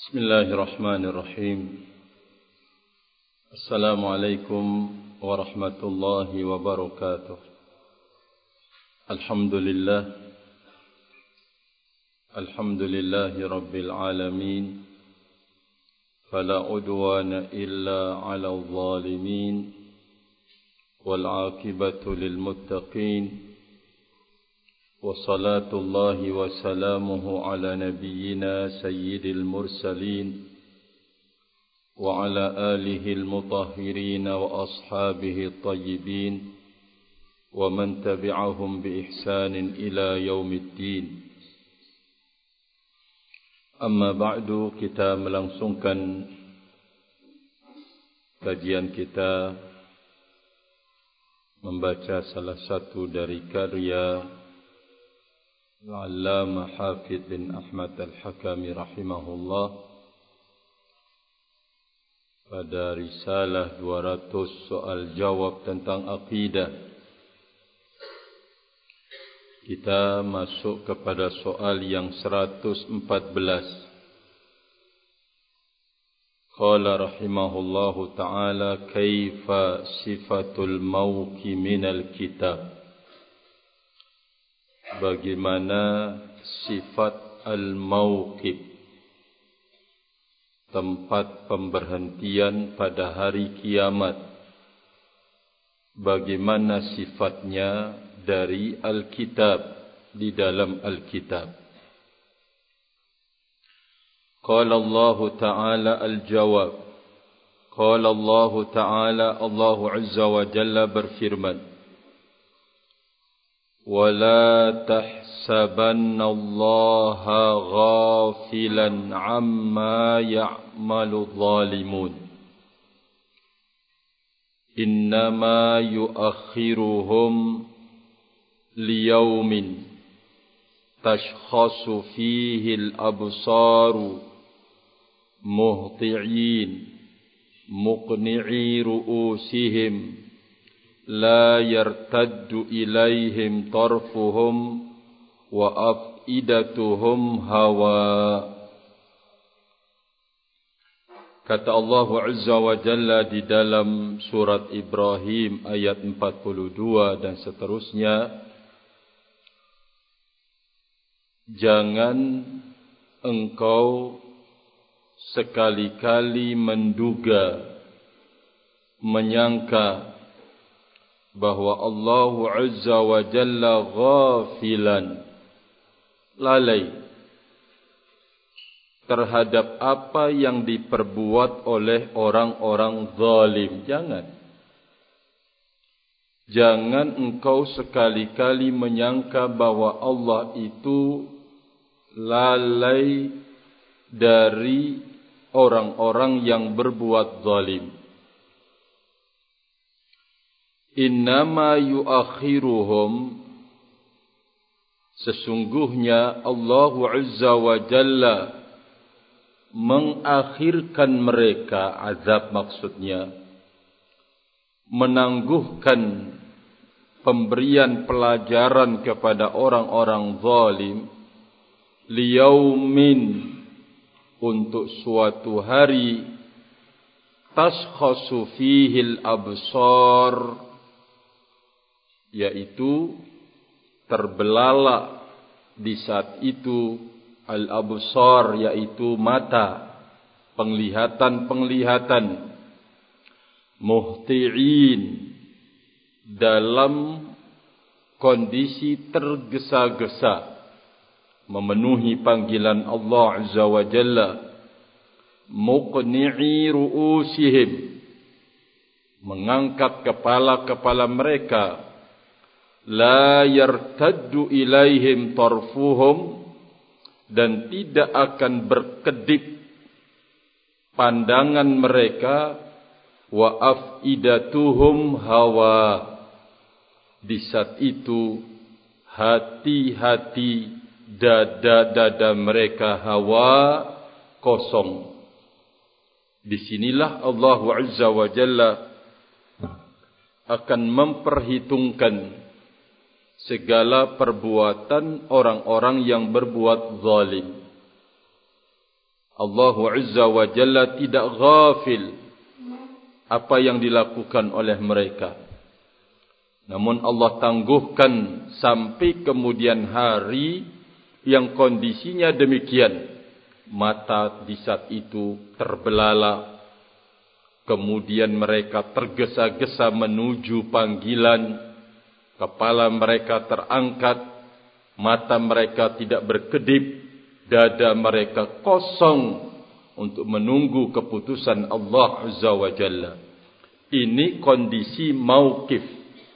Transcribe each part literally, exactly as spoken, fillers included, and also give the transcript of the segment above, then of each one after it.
Bismillahirrahmanirrahim. Assalamualaikum warahmatullahi wabarakatuh. Alhamdulillah. Alhamdulillahi rabbil alamin. Fala udwana illa 'alal zalimin. Wal 'aqibatu lil muttaqin. وصلاة الله وسلامه على نبينا سيد المرسلين وعلى آله المطهرين وأصحابه الطيبين ومن تبعهم بإحسان إلى يوم الدين. Amma ba'du, kita melangsungkan kajian kita membaca salah satu dari karya Al-Allamah Hafidh bin Ahmad Al-Hakami rahimahullah pada risalah dua ratus soal jawab tentang akidah. Kita masuk kepada soal yang seratus empat belas. Qala rahimahullahu ta'ala, kaifa sifatul mawqi minal kitab? Bagaimana sifat al-mawqif, tempat pemberhentian pada hari kiamat, bagaimana sifatnya dari Alkitab, di dalam Alkitab. Qala Allah Ta'ala al-jawab. Qala Allah Ta'ala, Allah Azza wa Jalla berfirman, وَلَا تَحْسَبَنَّ اللَّهَ غَافِلًا عَمَّا يَعْمَلُ الظَّالِمُونَ إِنَّمَا يُؤَخِّرُهُمْ لِيَوْمٍ تَشْخَصُ فِيهِ الْأَبْصَارُ مُهْطِعِينَ مُقْنِعِي رُؤُوسِهِمْ لا يرتد إليهم طرفهم وأفئدتهم هواء. Kata Allah Azza wa Jalla di dalam surat Ibrahim ayat empat puluh dua dan seterusnya, jangan engkau sekali-kali menduga, menyangka bahwa Allah Azza wa Jalla ghafilan, lalai terhadap apa yang diperbuat oleh orang-orang zalim. Jangan. Jangan engkau sekali-kali menyangka bahwa Allah itu lalai dari orang-orang yang berbuat zalim. Innama yuakhiruhum, sesungguhnya Allah Azza wa Jalla mengakhirkan mereka, azab maksudnya, menangguhkan pemberian pelajaran kepada orang-orang zalim, liyaumin, untuk suatu hari, tashkhasu fihil absar, yaitu terbelalak di saat itu al-absar, yaitu mata, penglihatan-penglihatan, muhti'in, dalam kondisi tergesa-gesa memenuhi panggilan Allah Azza wa Jalla, muqni'i ru'usihim, mengangkat kepala-kepala mereka, la yartaddu ilaihim tarfuhum, dan tidak akan berkedip pandangan mereka, wa afidatuhum hawa, di saat itu hati-hati, dada-dada mereka hawa, kosong. Disinilah Allah Azza wa Jalla akan memperhitungkan segala perbuatan orang-orang yang berbuat zalim. Allah Azza wa Jalla tidak ghafil apa yang dilakukan oleh mereka. Namun Allah tangguhkan sampai kemudian hari yang kondisinya demikian. Mata di saat itu terbelalak. Kemudian mereka tergesa-gesa menuju panggilan. Kepala mereka terangkat. Mata mereka tidak berkedip. Dada mereka kosong untuk menunggu keputusan Allah Azza wa Jalla. Ini kondisi mauqif.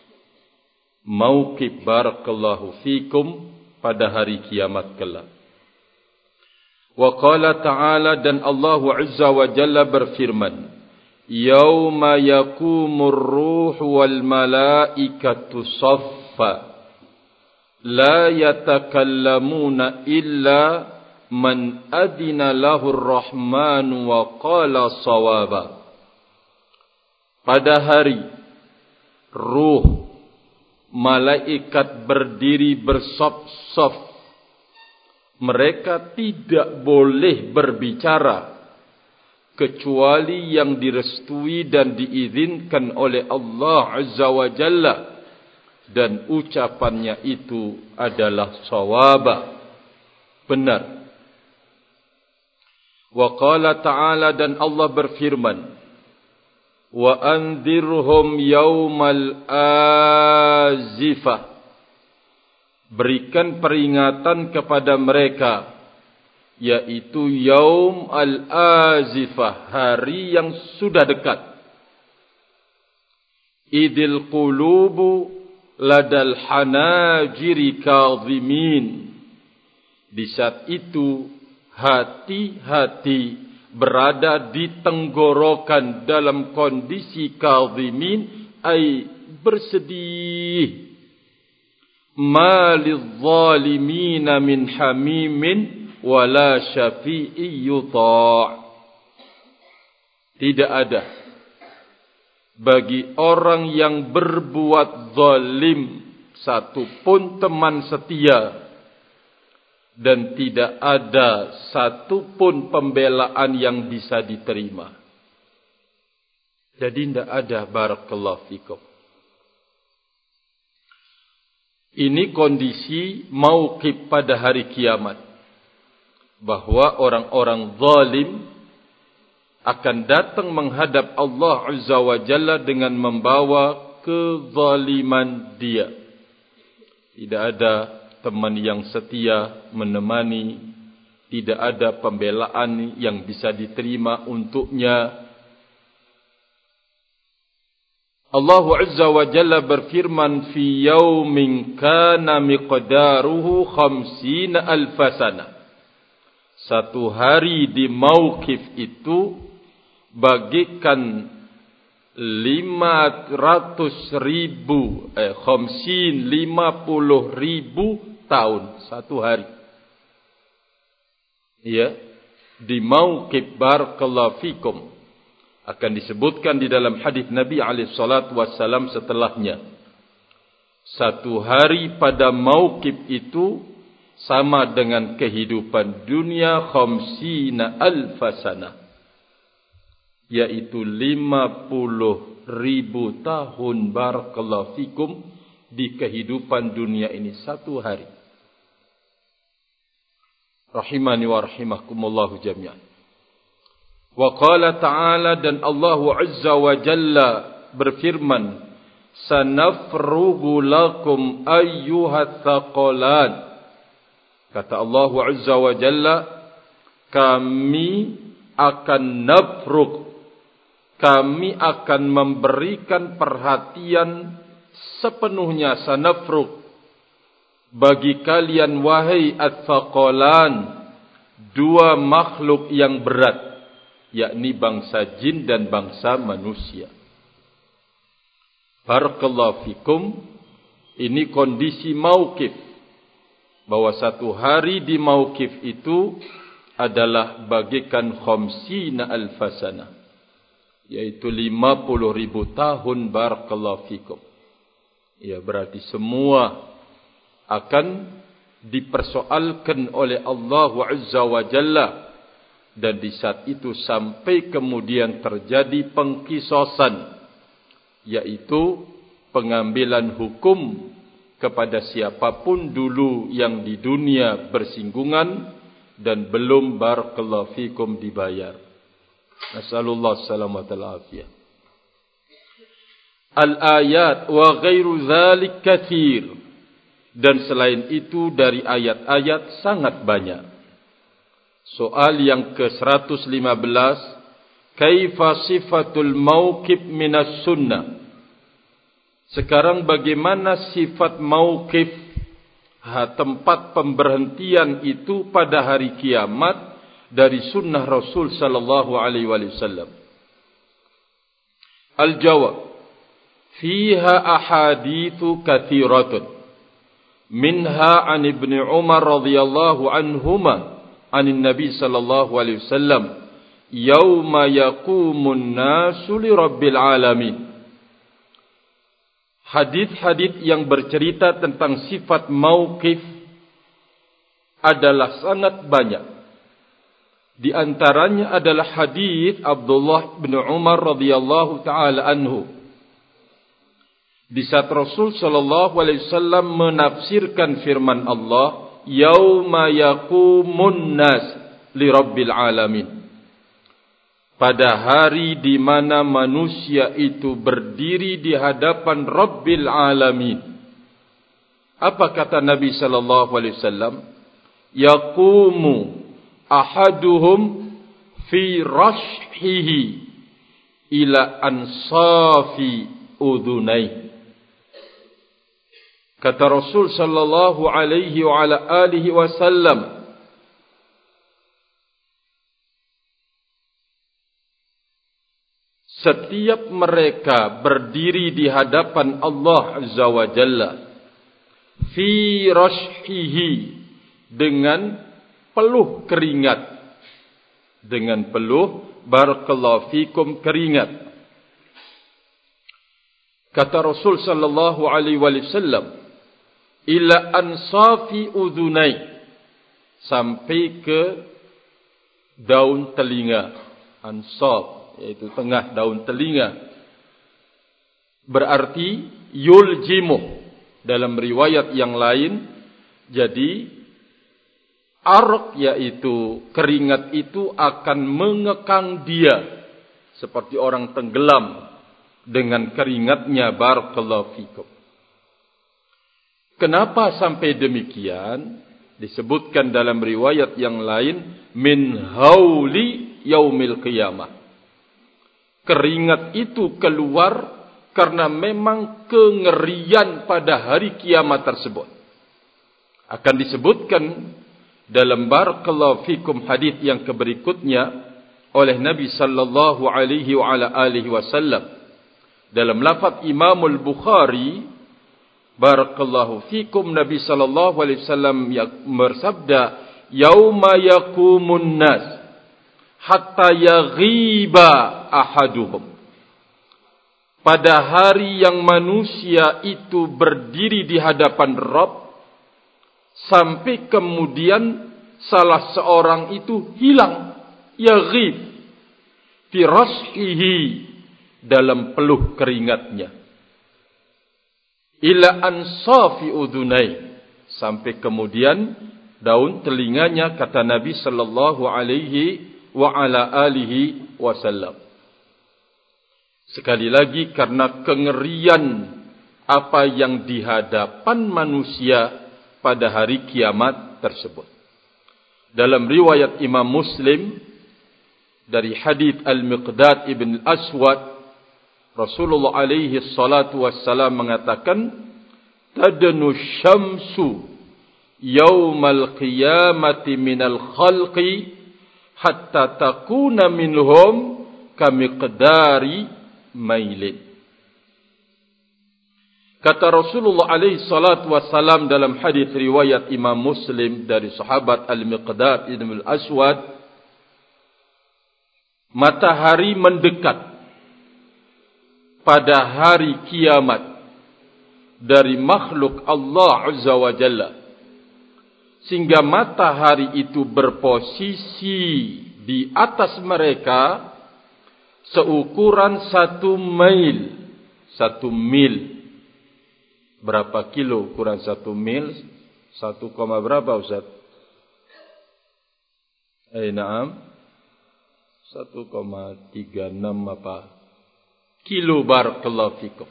Mauqif barakallahu fikum pada hari kiamat kelak. Wa qala ta'ala, dan Allah Azza wa Jalla berfirman, yauma yakumur ruhu wal malaikatu saffa la yatakallamuna illa man adina lahur rahman wa qala sawaba. Pada hari ruh malaikat berdiri bersaf-saf, mereka tidak boleh berbicara kecuali yang direstui dan diizinkan oleh Allah Azza wa Jalla, dan ucapannya itu adalah sawaba, benar. Wa qala ta'ala, dan Allah berfirman, wa anzirhum yaumal azifah, berikan peringatan kepada mereka, yaitu yaum al-azifah, hari yang sudah dekat. Idil qulubu ladal hanajiri kadhimin, di saat itu hati-hati berada di tenggorokan dalam kondisi kadhimin, ay bersedih. Ma lidh-dhalimina min hamimin wala syafi'i yuta'. Tidak ada bagi orang yang berbuat zalim satupun teman setia, dan tidak ada satupun pembelaan yang bisa diterima. Jadi tidak ada, barakallahu fikum. Ini kondisi mauqif pada hari kiamat, bahwa orang-orang zalim akan datang menghadap Allah Azza wa Jalla dengan membawa kezaliman dia. Tidak ada teman yang setia menemani, tidak ada pembelaan yang bisa diterima untuknya. Allah Azza wa Jalla berfirman, fi yaumin kana miqdaruhu khamsina alfasana. Satu hari di mauqif itu bagikan lima ratus ribu, eh, khamsin, lima puluh ribu tahun, satu hari. Ya, di mauqif barakallahu fikum, akan disebutkan di dalam hadis Nabi alaihi salatu wassalam setelahnya. Satu hari pada mauqif itu sama dengan kehidupan dunia khamsina alfasana, yaitu lima puluh ribu tahun barakallahu fikum di kehidupan dunia ini, satu hari. Rahimani wa rahimakumullahu jami'an. Wa qala ta'ala, dan Allah Azza wa Jalla berfirman, sanafrugu lakum ayyuhat thaqalan. Kata Allah Azza wa Jalla, kami akan nafrug, kami akan memberikan perhatian sepenuhnya, sanafrug, bagi kalian wahai at-thaqalan, dua makhluk yang berat, yakni bangsa jin dan bangsa manusia. Barakallahu fikum. Ini kondisi mauqif, bahwa satu hari di mauqif itu adalah bagikan khamsina alfasana, yaitu lima puluh ribu tahun. Barakallahu fikum. Ya, berarti semua akan dipersoalkan oleh Allah Azza wa Jalla dan di saat itu sampai kemudian terjadi pengkisosan, yaitu pengambilan hukum kepada siapapun dulu yang di dunia bersinggungan dan belum barakallahu fikum dibayar. Nasallallahu salamata al-afiyah. Al-ayat wa ghairu dzalik katsir, dan selain itu dari ayat-ayat sangat banyak. Soal yang ke seratus lima belas, kaifa sifatul mauqif minas sunnah? Sekarang bagaimana sifat mauqif, tempat pemberhentian itu pada hari kiamat dari sunnah Rasul sallallahu alaihi wasallam? Al-jawab, fiha ahaditsu katsiratun, minha an ibni Umar radhiyallahu anhuma anin Nabi sallallahu alaihi wasallam yauma yaqumun nasu li rabbil alamin. Hadis-hadis yang bercerita tentang sifat mauqif adalah sangat banyak. Di antaranya adalah hadis Abdullah bin Umar radhiyallahu taala anhu. Di saat Rasul sallallahu alaihi wasallam menafsirkan firman Allah, yauma yaqumun nas li rabbil alamin. Pada hari di mana manusia itu berdiri di hadapan Rabbil Alamin. Apa kata Nabi sallallahu alaihi wasallam? Yaqumu ahaduhum fi rashhihi ila ansafi udhunai. Kata Rasul sallallahu alaihi wa ala alihi wasallam, setiap mereka berdiri di hadapan Allah Azza wa Jalla fi rashhihi, dengan peluh keringat, dengan peluh barakallahu fikum keringat. Kata Rasul sallallahu alaihi wasallam, ila ansafi udhunai, sampai ke daun telinga. Ansaf yaitu tengah daun telinga. Berarti yuljimuh dalam riwayat yang lain. Jadi arq yaitu keringat itu akan mengekang dia seperti orang tenggelam dengan keringatnya. Barakallahu fikum. Kenapa sampai demikian? Disebutkan dalam riwayat yang lain, min hauli yaumil qiyamah. Keringat itu keluar karena memang kengerian pada hari kiamat tersebut. Akan disebutkan dalam barakallahu fikum hadis yang keberikutnya oleh Nabi sallallahu alaihi wa ala alihi wasallam dalam lafaz Imam Al-Bukhari, barakallahu fikum, Nabi sallallahu alaihi wasallam bersabda, yauma yaqumun nas hatta yaghiba ahaduhum. Pada hari yang manusia itu berdiri di hadapan Rabb, sampai kemudian salah seorang itu hilang, yaghib fi rashhihi, dalam peluh keringatnya, ila ansafi udhunai, sampai kemudian daun telinganya, kata Nabi sallallahu alaihi wa ala alihi wasallam. Sekali lagi, karena kengerian apa yang di hadapan manusia pada hari kiamat tersebut. Dalam riwayat Imam Muslim dari hadis Al-Miqdad ibn Al-Aswad, Rasulullah alaihi salatu wassalam mengatakan, tadnu syamsu yaumal qiyamati minal khalqi hatta takuna minhum kamiqdari mailin. Kata Rasulullah alaihi salatu wassalam dalam hadis riwayat Imam Muslim dari sahabat Al-Miqdad ibn Al-Aswad, matahari mendekat pada hari kiamat dari makhluk Allah Azza wa Jalla, sehingga matahari itu berposisi di atas mereka seukuran satu mil. Satu mil. Berapa kilo ukuran satu mil? Satu koma berapa Ustaz? Eh, naam. Satu koma tiga enam apa? Kilo barakallahu fikum.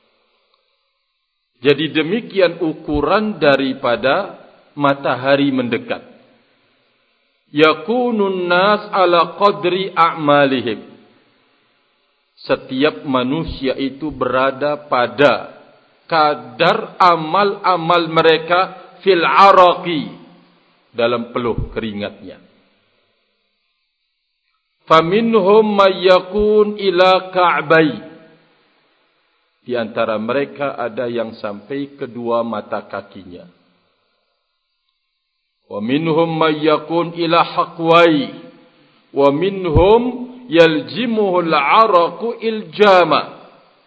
Jadi demikian ukuran daripada matahari mendekat. Yakunun nas ala qadri a'malihim. Setiap manusia itu berada pada kadar amal-amal mereka fil araqi, dalam peluh keringatnya. Faminhum may yakun ila ka'bai. Di antara mereka ada yang sampai kedua mata kakinya. Wa minhum may yakun ila haqwai. Wa minhum yaljimuhu al-'araqu iljama.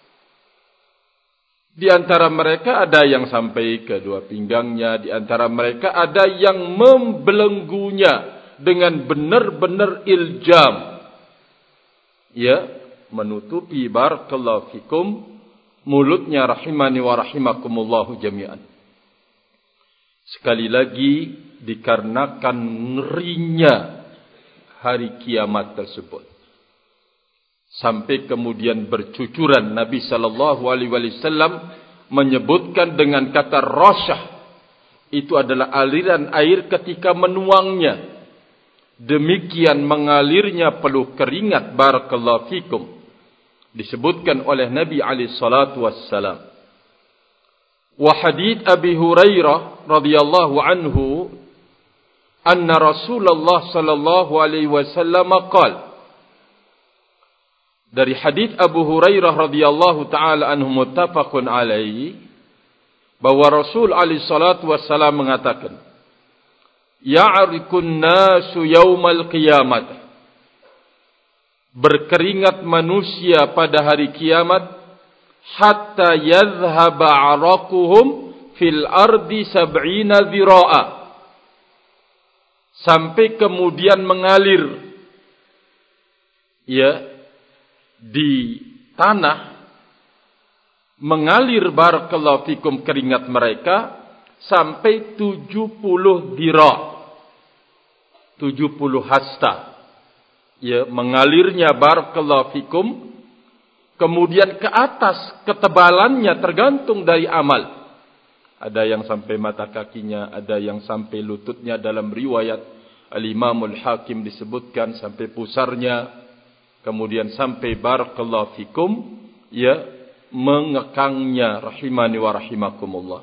Di antara mereka ada yang sampai ke dua pinggangnya, di antara mereka ada yang membelenggunya dengan benar-benar iljam. Ya, menutupi barakallahu fikum mulutnya, rahimani wa rahimakumullahu jami'an. Sekali lagi dikarenakan ngerinya hari kiamat tersebut. Sampai kemudian bercucuran Nabi sallallahu alaihi wasallam menyebutkan dengan kata rasyah. Itu adalah aliran air ketika menuangnya. Demikian mengalirnya peluh keringat barakallahu fikum. Disebutkan oleh Nabi alaihi salatu wassalam. Wa hadits Abi Hurairah radhiyallahu anhu anna Rasulullah sallallahu alaihi wasallam qala. Dari hadis Abu Hurairah radhiyallahu taala anhu muttafaqun alaihi, bahwa Rasul alaihi salatu wassalam mengatakan, ya'rikun nasu yaumal qiyamah. Berkeringat manusia pada hari kiamat hatta yadhhaba 'araquhum fil ardi sab'ina dhira'a. Sampai kemudian mengalir ya di tanah, mengalir barakallahu fikum keringat mereka sampai tujuh puluh dira, tujuh puluh hasta. Ya, mengalirnya barakallahu fikum. Kemudian ke atas ketebalannya tergantung dari amal. Ada yang sampai mata kakinya, ada yang sampai lututnya. Dalam riwayat Al-Imamul Hakim disebutkan sampai pusarnya. Kemudian sampai barakallahu fikum, ya, mengekangnya, rahimani wa rahimakumullah.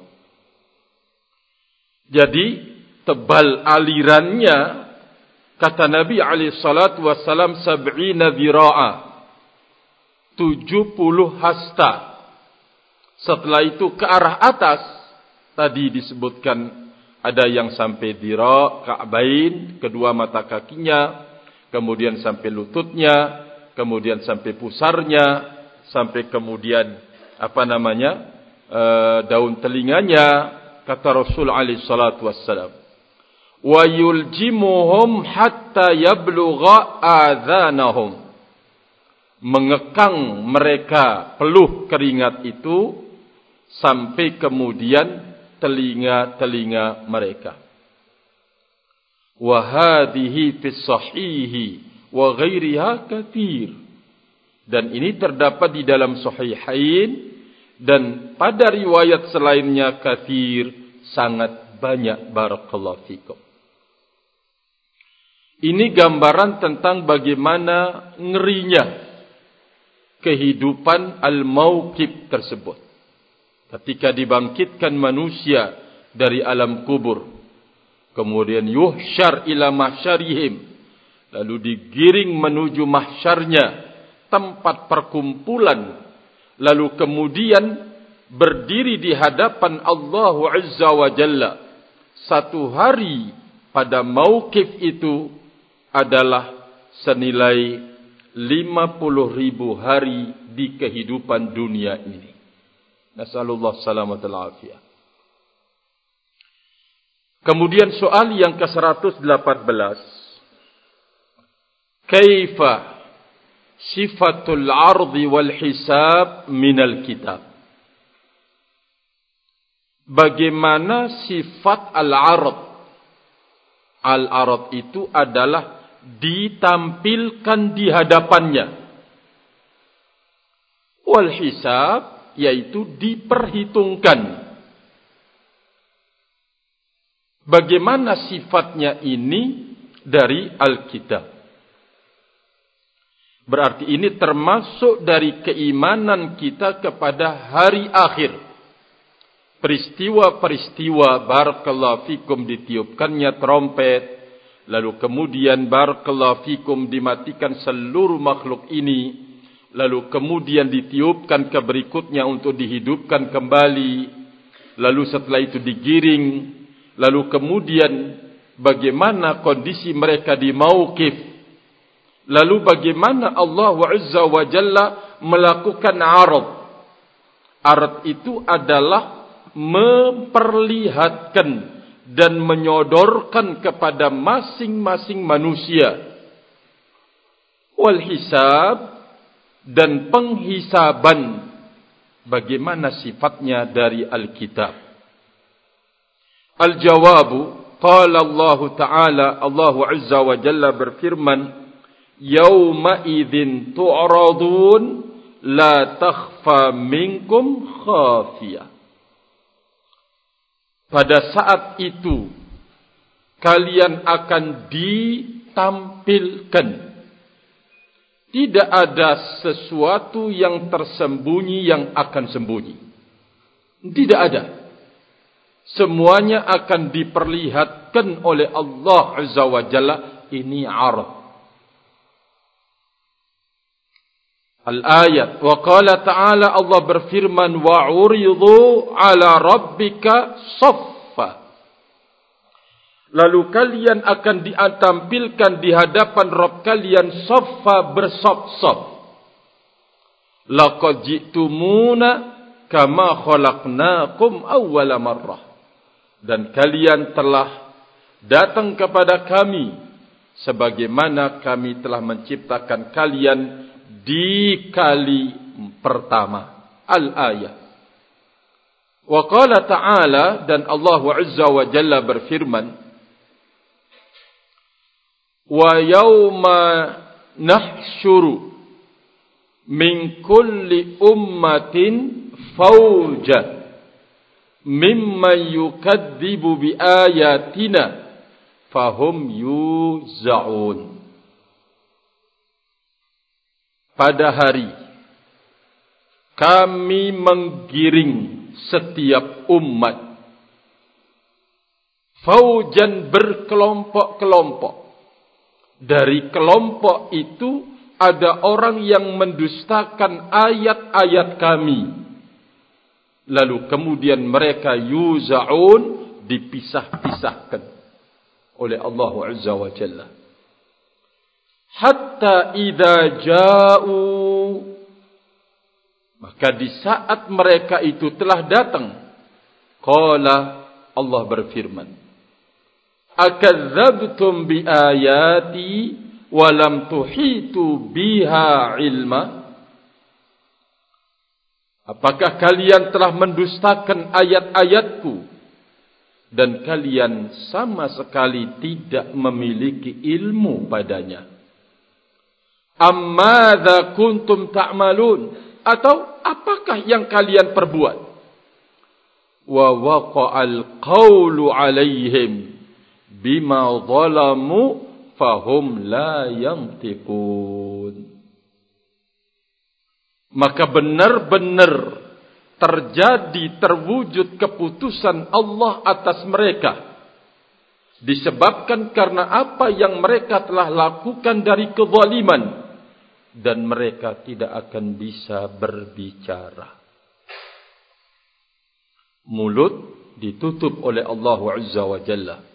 Jadi tebal alirannya, kata Nabi alaihi salatu wassalam, sab'ina dhira'a, tujuh puluh hasta. Setelah itu ke arah atas, tadi disebutkan ada yang sampai dhira', ka'bain, kedua mata kakinya, kemudian sampai lututnya, kemudian sampai pusarnya, sampai kemudian apa namanya e, daun telinganya, kata Rasul alaihi salatu wassalam, wa yuljimuhum hatta yablugha adhanahum. Mengekang mereka peluh keringat itu sampai kemudian telinga-telinga mereka. Wa hadhihi fis sahihi wa ghairiha katsir. Dan ini terdapat di dalam sahihain dan pada riwayat selainnya katsir, sangat banyak barakallahu fikum. Ini gambaran tentang bagaimana ngerinya kehidupan al-mauqif tersebut. Ketika dibangkitkan manusia dari alam kubur, kemudian yuhsyar ila mahsyarihim, lalu digiring menuju mahsyarnya, tempat perkumpulan, lalu kemudian berdiri di hadapan Allah Azza wa Jalla. Satu hari pada mauqif itu adalah senilai lima puluh ribu hari di kehidupan dunia ini. Nasallallahu salamatal afiyah. Kemudian soal yang ke seratus delapan belas. kaifa sifatul ardi wal hisab minal kitab. Bagaimana sifat al-ard? Al-ard itu adalah ditampilkan di hadapannya. Wal hisab yaitu diperhitungkan. Bagaimana sifatnya ini dari Alkitab? Berarti ini termasuk dari keimanan kita kepada hari akhir. Peristiwa-peristiwa barakallahu fikum ditiupkannya trompet, lalu kemudian barakallahu fikum dimatikan seluruh makhluk ini, lalu kemudian ditiupkan ke berikutnya untuk dihidupkan kembali, lalu setelah itu digiring, lalu kemudian bagaimana kondisi mereka di mauqif. Lalu bagaimana Allah Azza wa Jalla melakukan arad. Arad itu adalah memperlihatkan dan menyodorkan kepada masing-masing manusia. Wal hisab dan penghisaban. Bagaimana sifatnya dari Alkitab. Al-jawabu, qala Allah Ta'ala, Allah Azza wa Jalla berfirman, Yawma idzin tu'radun la takhfa minkum khafiyah. Pada saat itu kalian akan ditampilkan. Tidak ada sesuatu yang tersembunyi yang akan sembunyi. Tidak ada. Semuanya akan diperlihatkan oleh Allah Azza wa Jalla. Ini arad. Al-ayat. Wa qala ta'ala, Allah berfirman, wa uridhu ala rabbika saffa. Lalu kalian akan ditampilkan di hadapan Rabb kalian saffa, bersop-sop. Laqad ji'tumuna kama khalaqnakum awwala marrah. Dan kalian telah datang kepada kami sebagaimana kami telah menciptakan kalian di kali pertama. Al-ayat. Wa qala ta'ala, dan Allah Azza wa Jalla berfirman, wa yawma nahsyuru min kulli ummatin fawja mimman yukadzibu bi ayatina fahum yuza'un. Pada hari kami menggiring setiap umat faujan, berkelompok-kelompok. Dari kelompok itu ada orang yang mendustakan ayat-ayat kami. Lalu kemudian mereka yuza'un, dipisah-pisahkan oleh Allah Azza wa Jalla. Hatta idza ja'u, maka di saat mereka itu telah datang, qala, Allah berfirman, akadzabtum bi ayati wa lam tuhitu biha ilma. Apakah kalian telah mendustakan ayat-ayatku dan kalian sama sekali tidak memiliki ilmu padanya? Ammadza kuntum ta'malun, atau apakah yang kalian perbuat? Wa waqa'al qawlu 'alaihim bima zalamu fahum la yantiqun. Maka benar-benar terjadi, terwujud keputusan Allah atas mereka. Disebabkan karena apa yang mereka telah lakukan dari kezaliman. Dan mereka tidak akan bisa berbicara. Mulut ditutup oleh Allah Azza wa Jalla.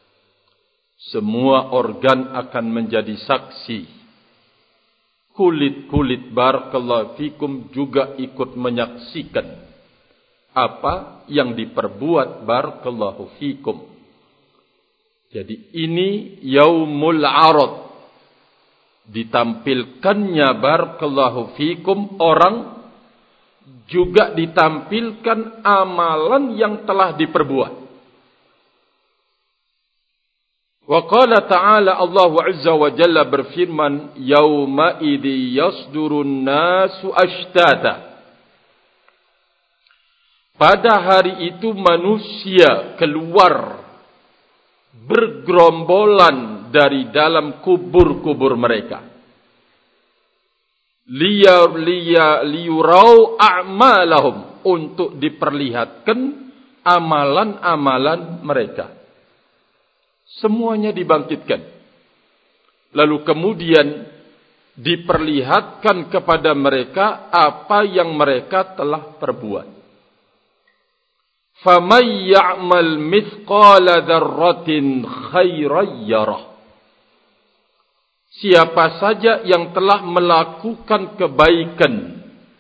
Semua organ akan menjadi saksi. Kulit-kulit barakallahu fikum juga ikut menyaksikan apa yang diperbuat barakallahu fikum. Jadi ini yaumul arad. ditampilkannya barakallahu fikum orang, juga ditampilkan amalan yang telah diperbuat. Wa qala ta'ala, Allah Azza wa Jalla berfirman, yauma idzi yasdurun nasu ashtata. Pada hari itu manusia keluar bergerombolan dari dalam kubur-kubur mereka. Liya liya liyurau a'malahum, untuk diperlihatkan amalan-amalan mereka. Semuanya dibangkitkan. Lalu kemudian diperlihatkan kepada mereka apa yang mereka telah perbuat. Faman ya'mal mithqala dzarratin khairan yarah. Siapa saja yang telah melakukan kebaikan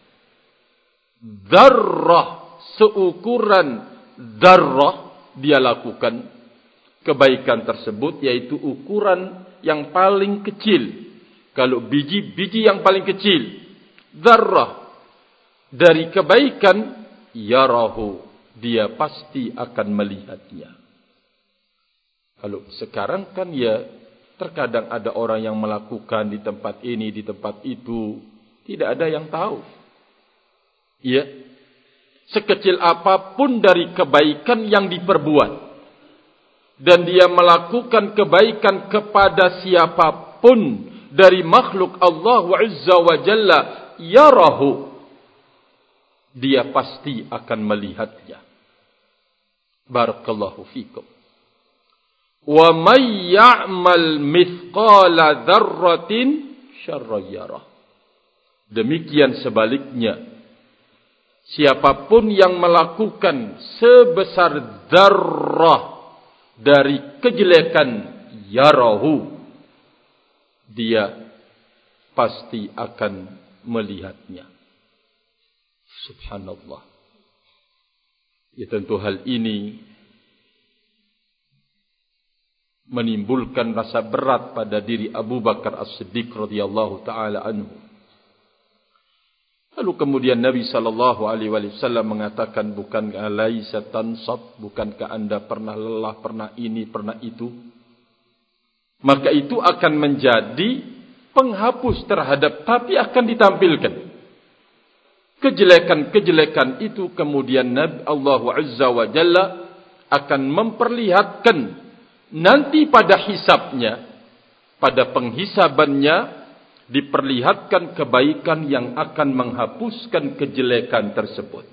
dzarrah, seukuran dzarrah, dia lakukan kebaikan tersebut, yaitu ukuran yang paling kecil. Kalau biji-biji yang paling kecil, dzarrah dari kebaikan, yarahu, dia pasti akan melihatnya. Kalau sekarang kan ya, terkadang ada orang yang melakukan di tempat ini, di tempat itu, tidak ada yang tahu. Ya, sekecil apapun dari kebaikan yang diperbuat, dan dia melakukan kebaikan kepada siapapun dari makhluk Allah Azza wa Jalla, yarahu, dia pasti akan melihatnya. Barakallahu fikum. Wa may ya'mal mithqala dzarratin syarran yarah. Demikian sebaliknya, siapapun yang melakukan sebesar dzarrah dari kejelekan, yarahu, dia pasti akan melihatnya. Subhanallah. Ya, tentu hal ini menimbulkan rasa berat pada diri Abu Bakar As-Siddiq radhiyallahu taala anhu. Lalu kemudian Nabi sallallahu alaihi wasallam mengatakan, bukankah laisa tansab, bukankah anda pernah lelah, pernah ini, pernah itu? Maka itu akan menjadi penghapus terhadap, tapi akan ditampilkan kejelekan-kejelekan itu. Kemudian Nabi Allah Azza wa Jalla akan memperlihatkan nanti pada hisabnya, pada penghisabannya, diperlihatkan kebaikan yang akan menghapuskan kejelekan tersebut.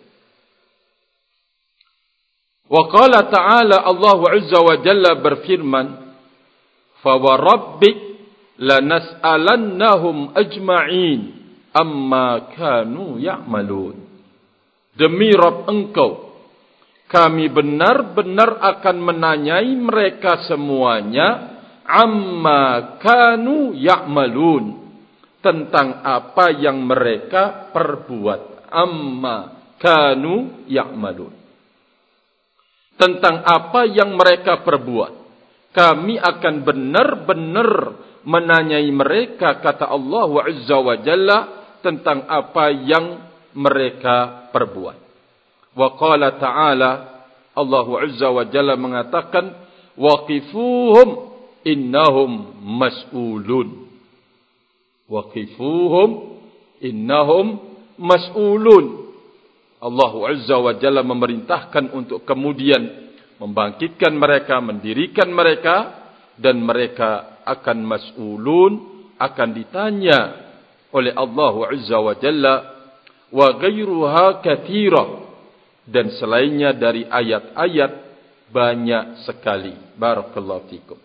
Wa qala ta'ala, Allah Azza wa Jalla berfirman, fa wa rabbik lanas'alannahum ajma'in amma kanu ya'malun. Demi Rabb engkau, kami benar-benar akan menanyai mereka semuanya, amma kanu ya'malun, tentang apa yang mereka perbuat. Amma kanu ya'malun, tentang apa yang mereka perbuat. Kami akan benar-benar menanyai mereka, kata Allah Azza wa Jalla, tentang apa yang mereka perbuat. Wa qala ta'ala, Allah Azza wa Jalla mengatakan, waqifuhum innahum mas'ulun. Waqifuhum innahum mas'ulun. Allah Azza wa Jalla memerintahkan untuk kemudian membangkitkan mereka, mendirikan mereka, dan mereka akan mas'ulun, akan ditanya oleh Allah Azza wa Jalla. Wa ghairuha katsira, dan selainnya dari ayat-ayat banyak sekali. Barakallahu fikum.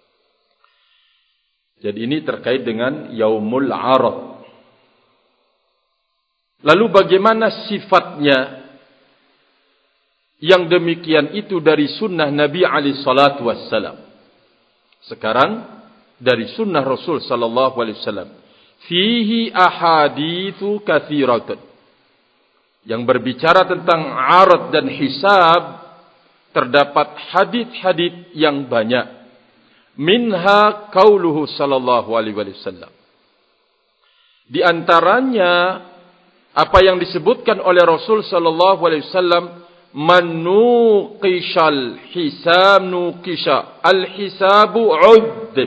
Jadi ini terkait dengan Yaumul Arad. Lalu bagaimana sifatnya yang demikian itu dari sunnah Nabi alaihi salatu wassalam? Sekarang dari sunnah Rasul sallallahu alaihi wasallam. Fihi ahaditsu katsiratun, yang berbicara tentang arad dan hisab, terdapat hadits-hadits yang banyak. Minha qauluhu sallallahu alaihi wasallam, Di antaranya apa yang disebutkan oleh Rasul sallallahu alaihi wasallam, man nuqishal hisab nuqisha al-hisabu 'udzib.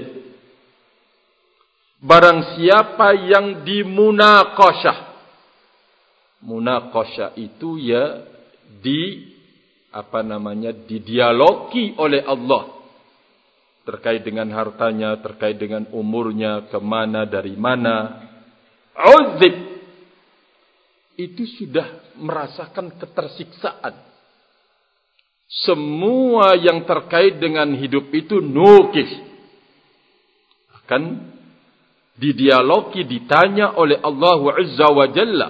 Barang siapa yang dimunaqashah. Munaqashah itu ya di apa namanya didialogi oleh Allah terkait dengan hartanya, terkait dengan umurnya, kemana, dari mana. Uzib itu sudah merasakan ketersiksaan. Semua yang terkait dengan hidup itu nukis. Akan didialogi, ditanya oleh Allah Azza wa Jalla.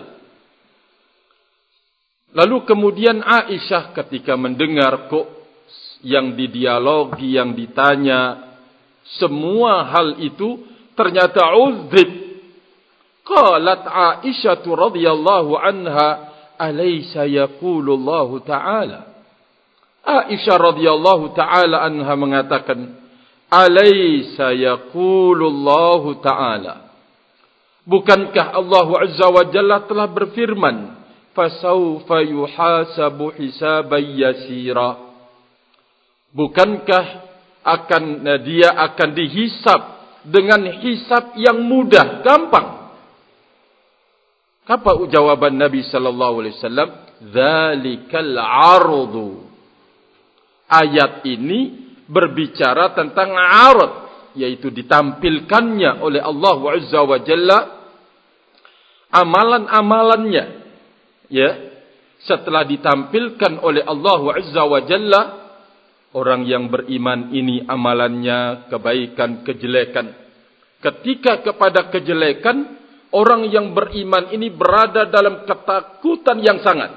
Lalu kemudian Aisyah ketika mendengar kok yang didialogi, yang ditanya, semua hal itu ternyata uzib. Qalat Aisyah radhiyallahu anha, alaysa yaqulu Allah Ta'ala. Aisyah radhiyallahu ta'ala anha mengatakan, alaysa yaqulu Allah Ta'ala. Bukankah Allah Azza wa Jalla telah berfirman, fasawfa yuhasabu hisaban yasira. Bukankah akan dia akan dihisab dengan hisab yang mudah, gampang. Apa jawaban Nabi sallallahu alaihi wasallam? Dzalikal 'ardu. Ayat ini berbicara tentang 'ard, yaitu ditampilkannya oleh Allah Azza wa Jalla amalan-amalannya. Ya, setelah ditampilkan oleh Allah Azza wa Jalla, orang yang beriman ini amalannya kebaikan, kejelekan. Ketika kepada kejelekan, orang yang beriman ini berada dalam ketakutan yang sangat.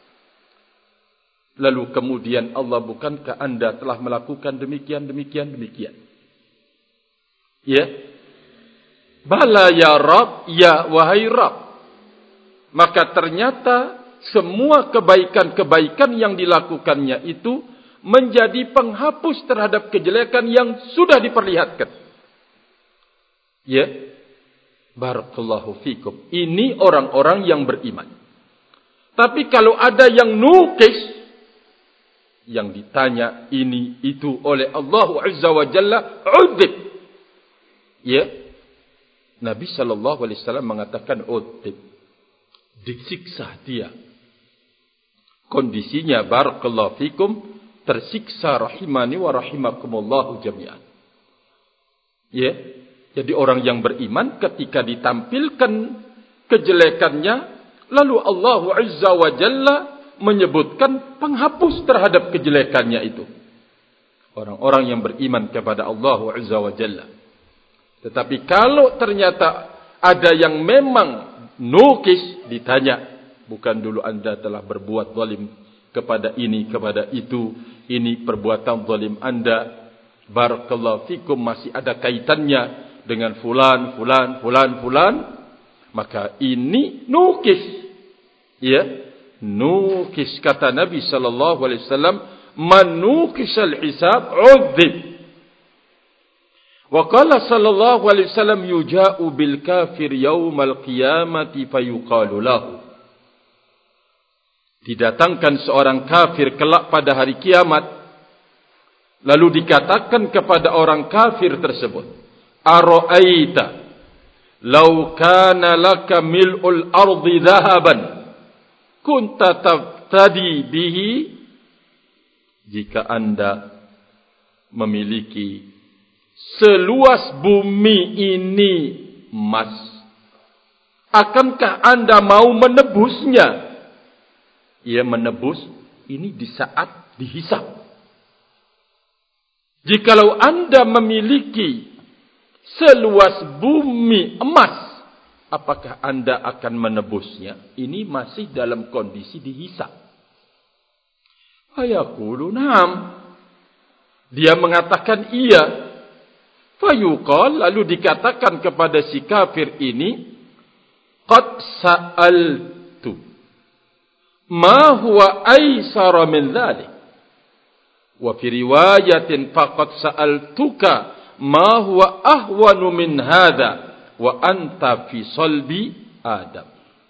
Lalu kemudian Allah, bukankah anda telah melakukan demikian, demikian, demikian? Ya. Bala ya Rabb, ya wahai Rabb. Maka ternyata semua kebaikan-kebaikan yang dilakukannya itu menjadi penghapus terhadap kejelekan yang sudah diperlihatkan. Ya. Barakallahu fikum. Ini orang-orang yang beriman. Tapi kalau ada yang nukis, yang ditanya ini itu oleh Allah Azza wa Jalla, udzib. Ya. Nabi sallallahu alaihi wasallam mengatakan udzib. Disiksa dia. Kondisinya barakallahu fikum tersiksa, rahimani wa rahimakumullahu jami'an. Ya. Jadi orang yang beriman ketika ditampilkan kejelekannya, lalu Allah Azza wa Jalla menyebutkan penghapus terhadap kejelekannya itu. Orang-orang yang beriman kepada Allah Azza wa Jalla. Tetapi kalau ternyata ada yang memang nukis, ditanya, bukan dulu anda telah berbuat zalim kepada ini, kepada itu, ini perbuatan zalim anda, barakallahu fikum, masih ada kaitannya dengan fulan, fulan, fulan, fulan, maka ini nukis. Ya, nukis, kata Nabi sallallahu alaihi wasallam, man nukisal hisab udzib. Wa qala sallallahu alaihi wasallam, yuja'u bil kafir yaumal qiyamati fayuqalu lahu. Didatangkan seorang kafir kelak pada hari kiamat, lalu dikatakan kepada orang kafir tersebut, ara'aita law kana laka mil'ul ardi dhahaban kunta tabtadi bihi. Jika anda memiliki seluas bumi ini emas, akankah anda mau menebusnya? Ia menebus ini di saat dihisab. Jikalau anda memiliki seluas bumi emas, apakah anda akan menebusnya? Ini masih dalam kondisi dihisab. Fayaqulu na'am. Dia mengatakan iya. Fayuqal, lalu dikatakan kepada si kafir ini, qad sa'altu ma huwa aisara min dhalik. Wa fi riwayatin faqad sa'altuka ma huwa ahwanu min hadha wa anta fi salbi Adam.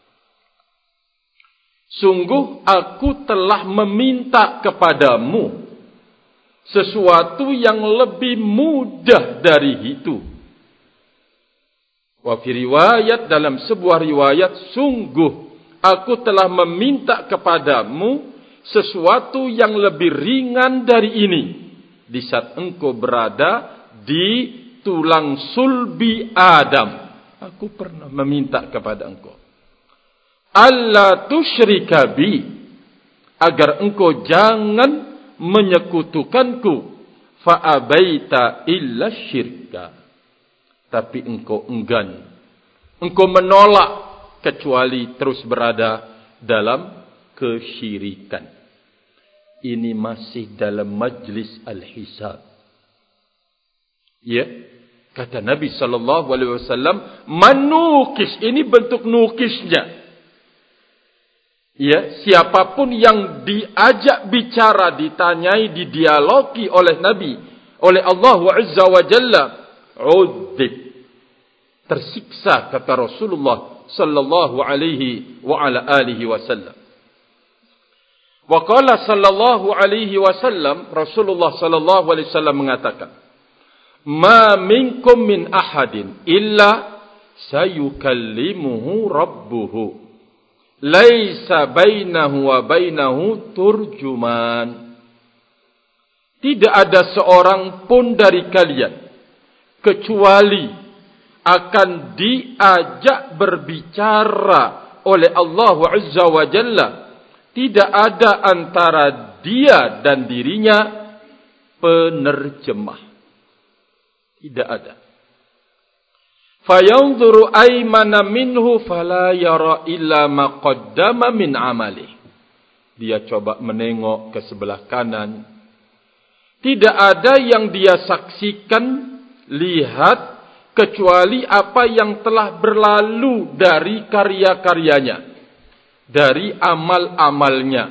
Sungguh aku telah meminta kepadamu sesuatu yang lebih mudah dari itu. Wa fi riwayat, dalam sebuah riwayat, sungguh aku telah meminta kepadamu sesuatu yang lebih ringan dari ini di saat engkau berada di tulang sulbi Adam. Aku pernah meminta kepada engkau, alla tusyrika bi, agar engkau jangan menyekutukanku, fa abaita illa syirka, tapi engkau enggan, engkau menolak kecuali terus berada dalam kesyirikan. Ini masih dalam majlis al-hisab. Ya, kata Nabi sallallahu alaihi wasallam, manukis, ini bentuk nukisnya. Ya, siapapun yang diajak bicara, ditanyai, didialogi oleh Nabi, oleh Allah Azza wa Jalla, udzib, tersiksa, kata Rasulullah sallallahu alaihi wa ala alihi wasallam. Wa qala sallallahu alaihi wasallam, Rasulullah sallallahu alaihi wasallam mengatakan, ma minkum min ahadin illa sayukallimuhu rabbuhu laisa bainahu wa bainahu turjuman. Tidak ada seorang pun dari kalian kecuali akan diajak berbicara oleh Allah Azza wa Jalla. Tidak ada antara dia dan dirinya penerjemah. Tidak ada. Fayanzuru aymana minhu fala yara illa ma qaddama min amali. Dia coba menengok ke sebelah kanan. Tidak ada yang dia saksikan, lihat, kecuali apa yang telah berlalu dari karya-karyanya, dari amal-amalnya.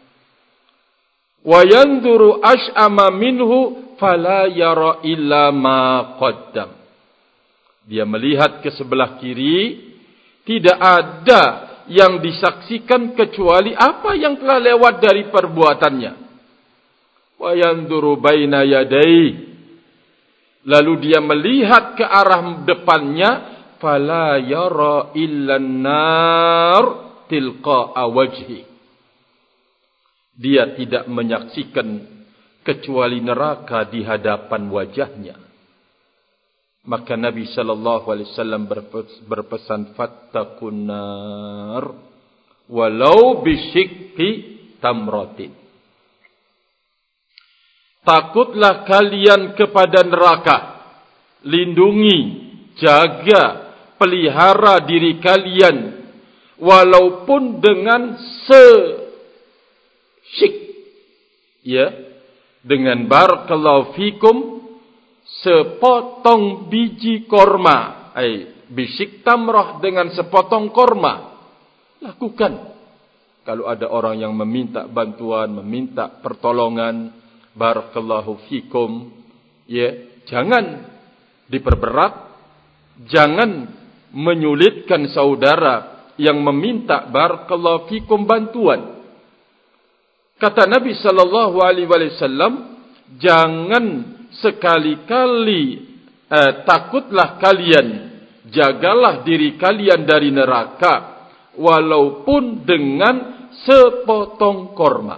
Wa yanzuru ash'ama minhu fala yara illa ma qaddam. Dia melihat ke sebelah kiri, tidak ada yang disaksikan kecuali apa yang telah lewat dari perbuatannya. Wa yanzuru baina yadayhi, lalu dia melihat ke arah depannya, fala yara illa an-nar tilqa'a wajhi. Dia tidak menyaksikan kecuali neraka di hadapan wajahnya. Maka Nabi sallallahu alaihi wasallam berpesan, fattaqun nar walau bisyikki tamratin. Takutlah kalian kepada neraka. Lindungi, jaga, pelihara diri kalian walaupun dengan se-syik, ya, dengan barakallahu fikum, sepotong biji korma, ay bisyik tamrah, dengan sepotong korma. Lakukan. Kalau ada orang yang meminta bantuan, meminta pertolongan, barakallahu fikum, ya, jangan diperberat, jangan menyulitkan saudara yang meminta barakallahu fikum bantuan. Kata Nabi sallallahu alaihi wasallam, jangan sekali-kali eh, takutlah kalian, jagalah diri kalian dari neraka walaupun dengan sepotong korma.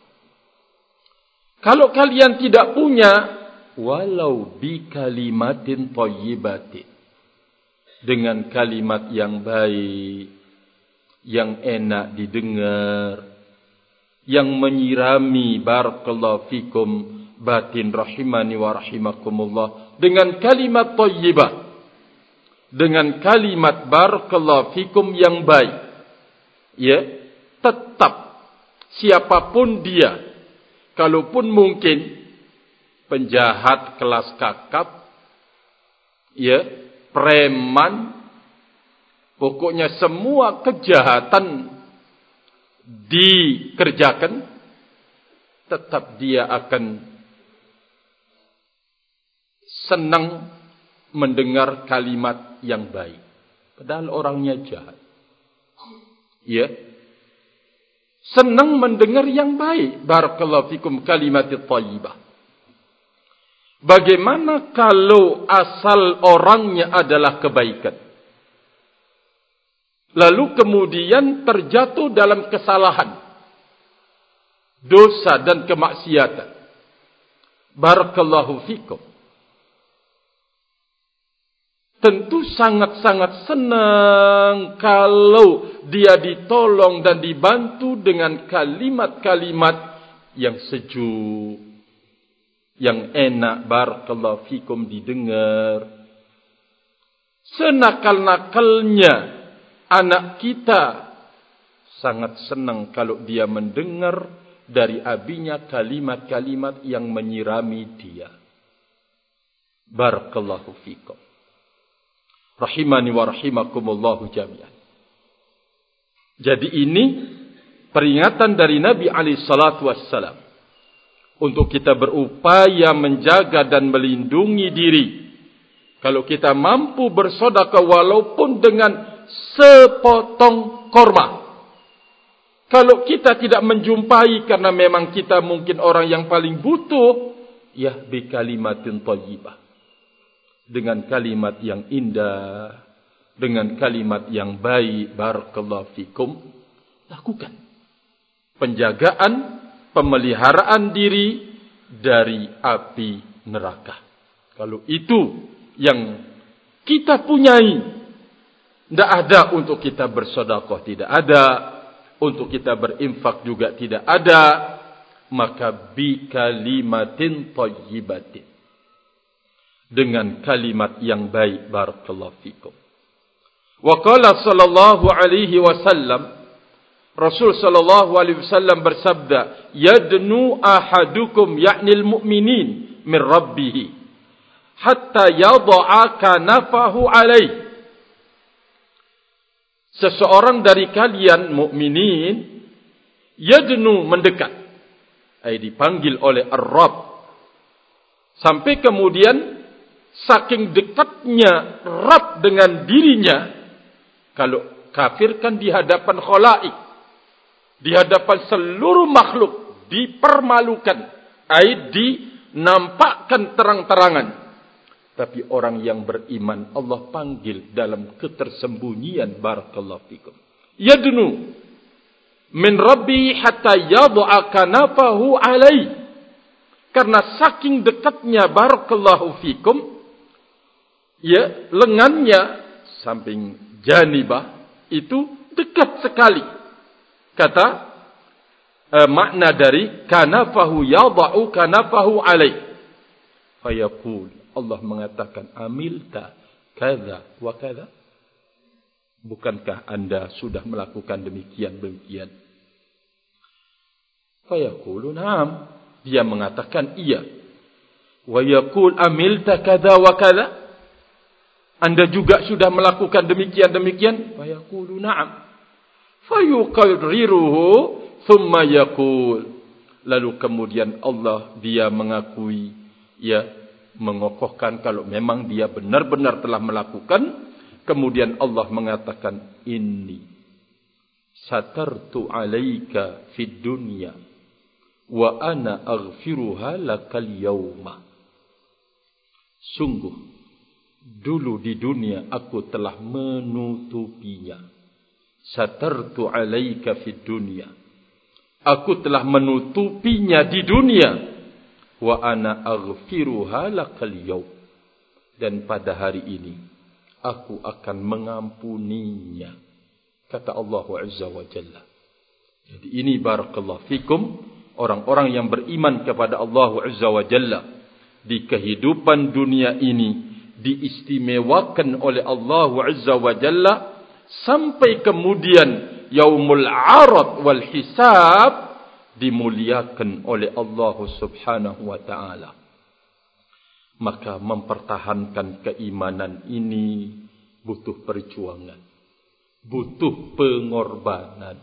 Kalau kalian tidak punya, walau bi kalimatin thayyibatin, dengan kalimat yang baik, yang enak didengar, yang menyirami barakallahu fikum batin rahimani wa rahimakumullah, dengan kalimat thayyibah, dengan kalimat barakallahu fikum yang baik, ya, tetap siapapun dia, kalaupun mungkin penjahat kelas kakap, ya, preman, pokoknya semua kejahatan dikerjakan, tetap dia akan senang mendengar kalimat yang baik. Padahal orangnya jahat. Ya. Senang mendengar yang baik. Barakallahu fikum kalimatit thayyibah. Bagaimana kalau asal orangnya adalah kebaikan? Lalu kemudian terjatuh dalam kesalahan, dosa dan kemaksiatan. Barakallahu fikum. Tentu sangat-sangat senang kalau dia ditolong dan dibantu dengan kalimat-kalimat yang sejuk, yang enak, barakallahu fikum, didengar. Senakal-nakalnya anak kita sangat senang kalau dia mendengar dari abinya kalimat-kalimat yang menyirami dia. Barakallahu fikum. Rahimani wa rahimakumullahu jami'an. Jadi ini peringatan dari Nabi alaihi salatu wassalam untuk kita berupaya menjaga dan melindungi diri. Kalau kita mampu bersedekah walaupun dengan sepotong korma. Kalau kita tidak menjumpai karena memang kita mungkin orang yang paling butuh, ya bi kalimatin thayyibah. Dengan kalimat yang indah, dengan kalimat yang baik, barakallahu fikum, lakukan penjagaan, pemeliharaan diri dari api neraka. Kalau itu yang kita punyai, tidak ada untuk kita bersedekah, tidak ada untuk kita berinfak juga tidak ada, maka bi kalimatin thayyibatin, dengan kalimat yang baik, barakallahu fikum. Wa qala sallallahu alaihi wasallam, Rasul sallallahu alaihi wasallam bersabda, yadnu ahadukum ya'nil mu'minin min rabbih hatta yad'a kanafahu alaih. Seseorang dari kalian mukminin yadnu, mendekat, ay dipanggil oleh Ar-Rabb, sampai kemudian saking dekatnya Rabb dengan dirinya, kalau kafir kan di hadapan khalaik, di hadapan seluruh makhluk, dipermalukan, ay dinampakkan terang-terangan. Tapi orang yang beriman Allah panggil dalam ketersembunyian, barakallahu fikum. Yadnu min rabbi hatta yad'a kanafahu alai. Karena saking dekatnya, barakallahu fikum, ya, lengannya samping janibah itu dekat sekali. Kata eh, makna dari kanafahu yad'u kanafahu alai. Fayaqul, Allah mengatakan, amilta kadza wa kadza? Bukankah anda sudah melakukan demikian-demikian? Fayaqulu na'am. Dia mengatakan iya. Wa yaqul amilta kadza wa kadza? Anda juga sudah melakukan demikian-demikian? Fa yaqulu na'am. Fa yuqarriruhu thumma yaqul. Lalu kemudian Allah dia mengakui, ya, mengokohkan kalau memang dia benar-benar telah melakukan. Kemudian Allah mengatakan, inni satartu alaika fid dunya wa ana aghfiruha lakal yawma. Sungguh dulu di dunia aku telah menutupinya. Satartu alaika fid dunya, aku telah menutupinya di dunia. Wa ana aghfiruha lakal yawm, dan pada hari ini aku akan mengampuninya, kata Allah Azza wa Jalla. Jadi ini barakallahu fikum, orang-orang yang beriman kepada Allah Azza wa Jalla di kehidupan dunia ini diistimewakan oleh Allah Azza wa Jalla sampai kemudian yaumul arad wal hisab dimuliakan oleh Allah Subhanahu wa taala. Maka mempertahankan keimanan ini butuh perjuangan, butuh pengorbanan.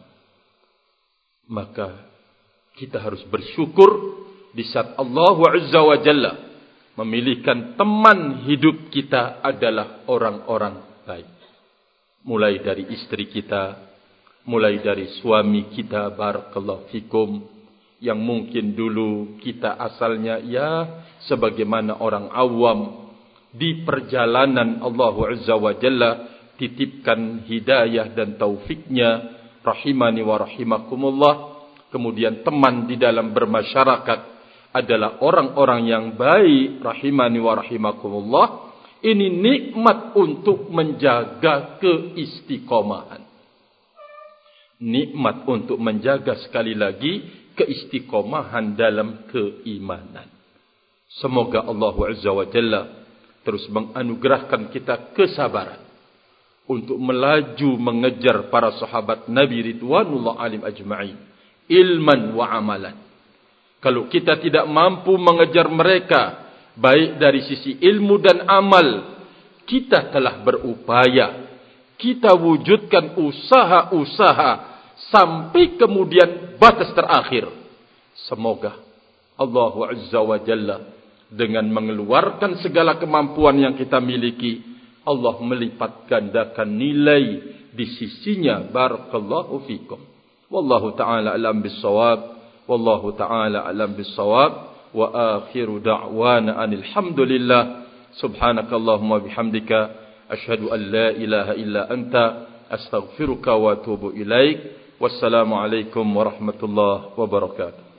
Maka kita harus bersyukur di saat Allah Azza wa Jalla memilihkan teman hidup kita adalah orang-orang baik. Mulai dari istri kita, mulai dari suami kita, barakallahu fikum, yang mungkin dulu kita asalnya ya sebagaimana orang awam, di perjalanan Allah Azza wa Jalla titipkan hidayah dan taufiknya, rahimani wa rahimakumullah. Kemudian teman di dalam bermasyarakat adalah orang-orang yang baik, rahimani wa rahimakumullah. Ini nikmat untuk menjaga keistiqomahan. Nikmat untuk menjaga sekali lagi keistiqomahan dalam keimanan. Semoga Allah Azza wa Jalla terus menganugerahkan kita kesabaran untuk melaju mengejar para sahabat Nabi Ridwanullah alim ajma'in, ilman wa amalan. Kalau kita tidak mampu mengejar mereka, baik dari sisi ilmu dan amal, kita telah berupaya, kita wujudkan usaha-usaha sampai kemudian batas terakhir. Semoga Allah Azza wa Jalla dengan mengeluarkan segala kemampuan yang kita miliki, Allah melipat gandakan nilai di sisinya. Barakallahu fikum. Wallahu ta'ala alam bissawab. Wallahu ta'ala alam bissawab. Wa akhiru da'wana anilhamdulillah. Subhanakallahumma bihamdika. Ashhadu an la ilaha illa anta. Astaghfiruka wa atubu ilaik. Wassalamualaikum warahmatullahi wabarakatuh.